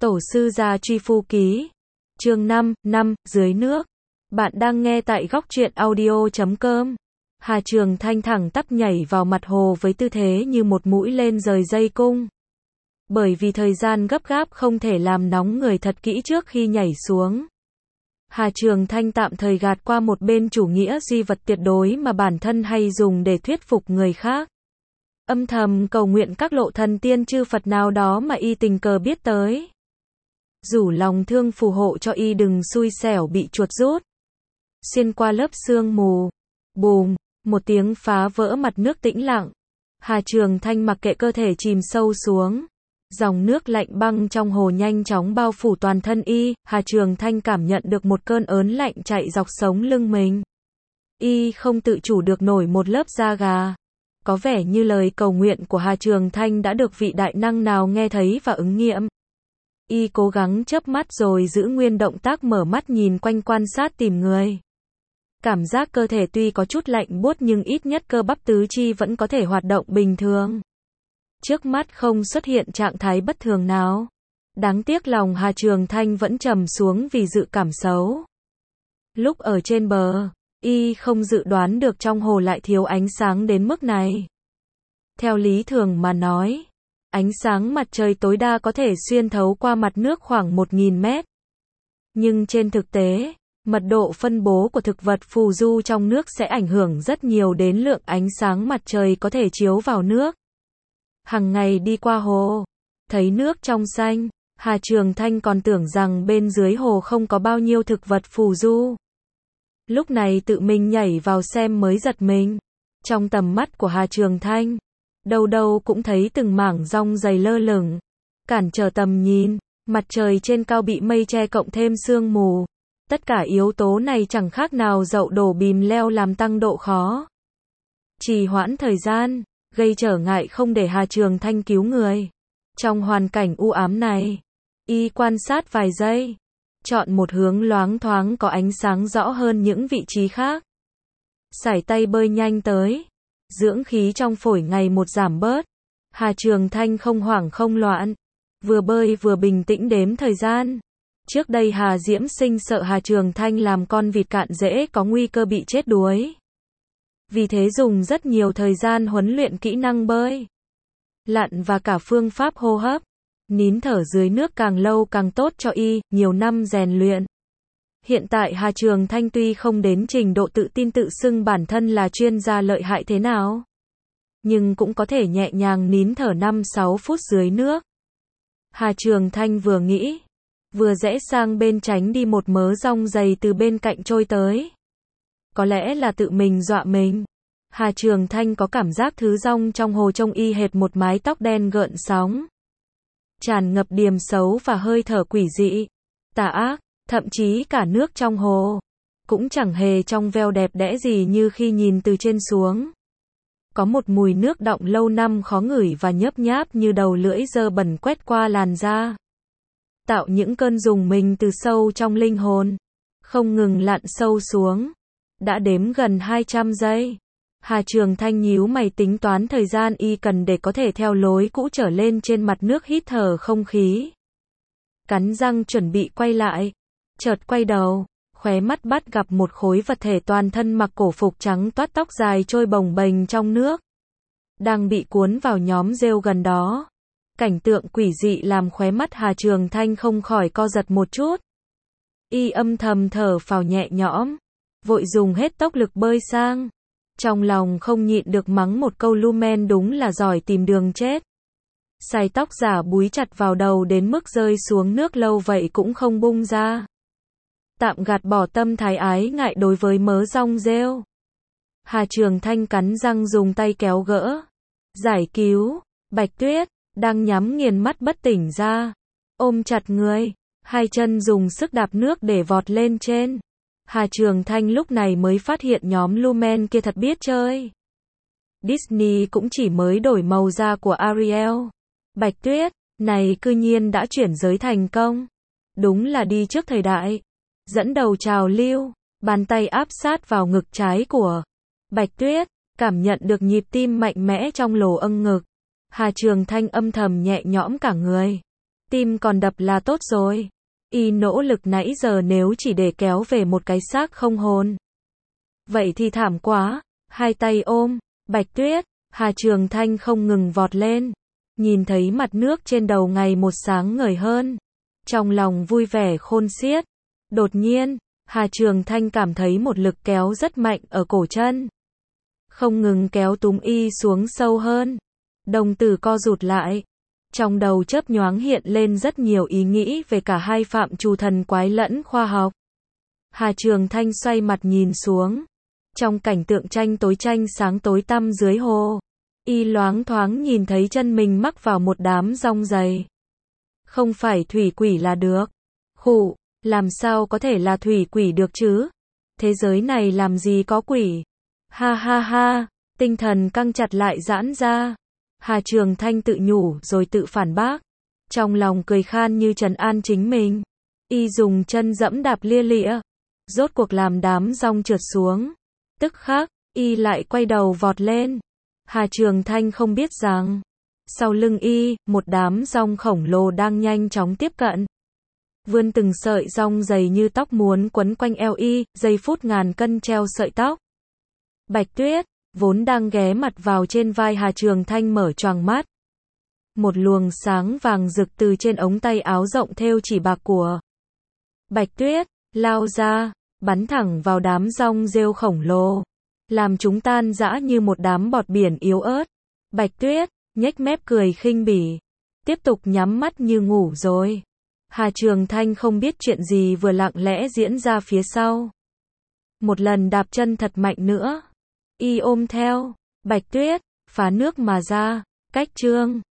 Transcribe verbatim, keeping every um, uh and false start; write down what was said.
Tổ sư gia truy phu ký. Chương năm, năm, dưới nước. Bạn đang nghe tại góc truyện audio chấm com. Hà Trường Thanh thẳng tắp nhảy vào mặt hồ với tư thế như một mũi lên rời dây cung. Bởi vì thời gian gấp gáp không thể làm nóng người thật kỹ trước khi nhảy xuống. Hà Trường Thanh tạm thời gạt qua một bên chủ nghĩa duy vật tuyệt đối mà bản thân hay dùng để thuyết phục người khác. Âm thầm cầu nguyện các lộ thần tiên chư Phật nào đó mà y tình cờ biết tới. Rủ lòng thương phù hộ cho y đừng xui xẻo bị chuột rút. Xuyên qua lớp sương mù. Bùm, một tiếng phá vỡ mặt nước tĩnh lặng. Hà Trường Thanh mặc kệ cơ thể chìm sâu xuống. Dòng nước lạnh băng trong hồ nhanh chóng bao phủ toàn thân y. Hà Trường Thanh cảm nhận được một cơn ớn lạnh chạy dọc sống lưng mình. Y không tự chủ được nổi một lớp da gà. Có vẻ như lời cầu nguyện của Hà Trường Thanh đã được vị đại năng nào nghe thấy và ứng nghiệm. Y cố gắng chớp mắt rồi giữ nguyên động tác mở mắt nhìn quanh quan sát tìm người. Cảm giác cơ thể tuy có chút lạnh buốt nhưng ít nhất cơ bắp tứ chi vẫn có thể hoạt động bình thường. Trước mắt không xuất hiện trạng thái bất thường nào. Đáng tiếc lòng Hà Trường Thanh vẫn trầm xuống vì dự cảm xấu. Lúc ở trên bờ, y không dự đoán được trong hồ lại thiếu ánh sáng đến mức này. Theo lý thường mà nói, ánh sáng mặt trời tối đa có thể xuyên thấu qua mặt nước khoảng một nghìn mét. Nhưng trên thực tế, mật độ phân bố của thực vật phù du trong nước sẽ ảnh hưởng rất nhiều đến lượng ánh sáng mặt trời có thể chiếu vào nước. Hằng ngày đi qua hồ, thấy nước trong xanh, Hà Trường Thanh còn tưởng rằng bên dưới hồ không có bao nhiêu thực vật phù du. Lúc này tự mình nhảy vào xem mới giật mình. Trong tầm mắt của Hà Trường Thanh, đâu đâu cũng thấy từng mảng rong dày lơ lửng, cản trở tầm nhìn. Mặt trời trên cao bị mây che cộng thêm sương mù. Tất cả yếu tố này chẳng khác nào dậu đổ bìm leo làm tăng độ khó. Trì hoãn thời gian, gây trở ngại không để Hà Trường Thanh cứu người. Trong hoàn cảnh u ám này, y quan sát vài giây, chọn một hướng loáng thoáng có ánh sáng rõ hơn những vị trí khác. Sải tay bơi nhanh tới, dưỡng khí trong phổi ngày một giảm bớt. Hà Trường Thanh không hoảng không loạn, vừa bơi vừa bình tĩnh đếm thời gian. Trước đây Hà Diễm Sinh sợ Hà Trường Thanh làm con vịt cạn dễ có nguy cơ bị chết đuối. Vì thế dùng rất nhiều thời gian huấn luyện kỹ năng bơi, lặn và cả phương pháp hô hấp. Nín thở dưới nước càng lâu càng tốt cho y, nhiều năm rèn luyện. Hiện tại Hà Trường Thanh tuy không đến trình độ tự tin tự xưng bản thân là chuyên gia lợi hại thế nào, nhưng cũng có thể nhẹ nhàng nín thở năm sáu phút dưới nước. Hà Trường Thanh vừa nghĩ, vừa rẽ sang bên tránh đi một mớ rong dày từ bên cạnh trôi tới. Có lẽ là tự mình dọa mình. Hà Trường Thanh có cảm giác thứ rong trong hồ trông y hệt một mái tóc đen gợn sóng, tràn ngập điềm xấu và hơi thở quỷ dị, tà ác. Thậm chí cả nước trong hồ cũng chẳng hề trong veo đẹp đẽ gì như khi nhìn từ trên xuống. Có một mùi nước đọng lâu năm khó ngửi và nhớp nháp như đầu lưỡi dơ bẩn quét qua làn da, tạo những cơn rùng mình từ sâu trong linh hồn. Không ngừng lặn sâu xuống. Đã đếm gần hai trăm giây. Hà Trường Thanh nhíu mày tính toán thời gian y cần để có thể theo lối cũ trở lên trên mặt nước hít thở không khí. Cắn răng chuẩn bị quay lại. Chợt quay đầu, khóe mắt bắt gặp một khối vật thể toàn thân mặc cổ phục trắng toát tóc dài trôi bồng bềnh trong nước, đang bị cuốn vào nhóm rêu gần đó. Cảnh tượng quỷ dị làm khóe mắt Hà Trường Thanh không khỏi co giật một chút. Y âm thầm thở phào nhẹ nhõm, vội dùng hết tốc lực bơi sang. Trong lòng không nhịn được mắng một câu Lumen đúng là giỏi tìm đường chết. Sải tóc giả búi chặt vào đầu đến mức rơi xuống nước lâu vậy cũng không bung ra. Tạm gạt bỏ tâm thái ái ngại đối với mớ rong rêu. Hà Trường Thanh cắn răng dùng tay kéo gỡ, giải cứu. Bạch Tuyết đang nhắm nghiền mắt bất tỉnh ra, ôm chặt người, hai chân dùng sức đạp nước để vọt lên trên. Hà Trường Thanh lúc này mới phát hiện nhóm Lumen kia thật biết chơi. Disney cũng chỉ mới đổi màu da của Ariel. Bạch Tuyết này cư nhiên đã chuyển giới thành công. Đúng là đi trước thời đại, dẫn đầu trào lưu. Bàn tay áp sát vào ngực trái của Bạch Tuyết, cảm nhận được nhịp tim mạnh mẽ trong lỗ âng ngực. Hà Trường Thanh âm thầm nhẹ nhõm cả người. Tim còn đập là tốt rồi. Y nỗ lực nãy giờ nếu chỉ để kéo về một cái xác không hồn. Vậy thì thảm quá. Hai tay ôm, Bạch Tuyết, Hà Trường Thanh không ngừng vọt lên. Nhìn thấy mặt nước trên đầu ngày một sáng ngời hơn. Trong lòng vui vẻ khôn xiết. Đột nhiên, Hà Trường Thanh cảm thấy một lực kéo rất mạnh ở cổ chân. Không ngừng kéo túm y xuống sâu hơn. Đồng tử co rụt lại. Trong đầu chớp nhoáng hiện lên rất nhiều ý nghĩ về cả hai phạm trù thần quái lẫn khoa học. Hà Trường Thanh xoay mặt nhìn xuống. Trong cảnh tượng tranh tối tranh sáng tối tăm dưới hồ, y loáng thoáng nhìn thấy chân mình mắc vào một đám rong dày. Không phải thủy quỷ là được. Khụ, làm sao có thể là thủy quỷ được chứ? Thế giới này làm gì có quỷ? Ha ha ha, tinh thần căng chặt lại giãn ra. Hà Trường Thanh tự nhủ rồi tự phản bác. Trong lòng cười khan như trấn an chính mình. Y dùng chân dẫm đạp lia lịa. Rốt cuộc làm đám rong trượt xuống. Tức khắc, y lại quay đầu vọt lên. Hà Trường Thanh không biết rằng, sau lưng y, một đám rong khổng lồ đang nhanh chóng tiếp cận. Vươn từng sợi rong dày như tóc muốn quấn quanh eo y, giây phút ngàn cân treo sợi tóc. Bạch Tuyết, vốn đang ghé mặt vào trên vai Hà Trường Thanh mở choàng mắt. Một luồng sáng vàng rực từ trên ống tay áo rộng thêu chỉ bạc của Bạch Tuyết, lao ra, bắn thẳng vào đám rong rêu khổng lồ. Làm chúng tan rã như một đám bọt biển yếu ớt. Bạch Tuyết, nhếch mép cười khinh bỉ. Tiếp tục nhắm mắt như ngủ rồi. Hà Trường Thanh không biết chuyện gì vừa lặng lẽ diễn ra phía sau. Một lần đạp chân thật mạnh nữa. Y ôm theo, Bạch Tuyết, phá nước mà ra, cách chương.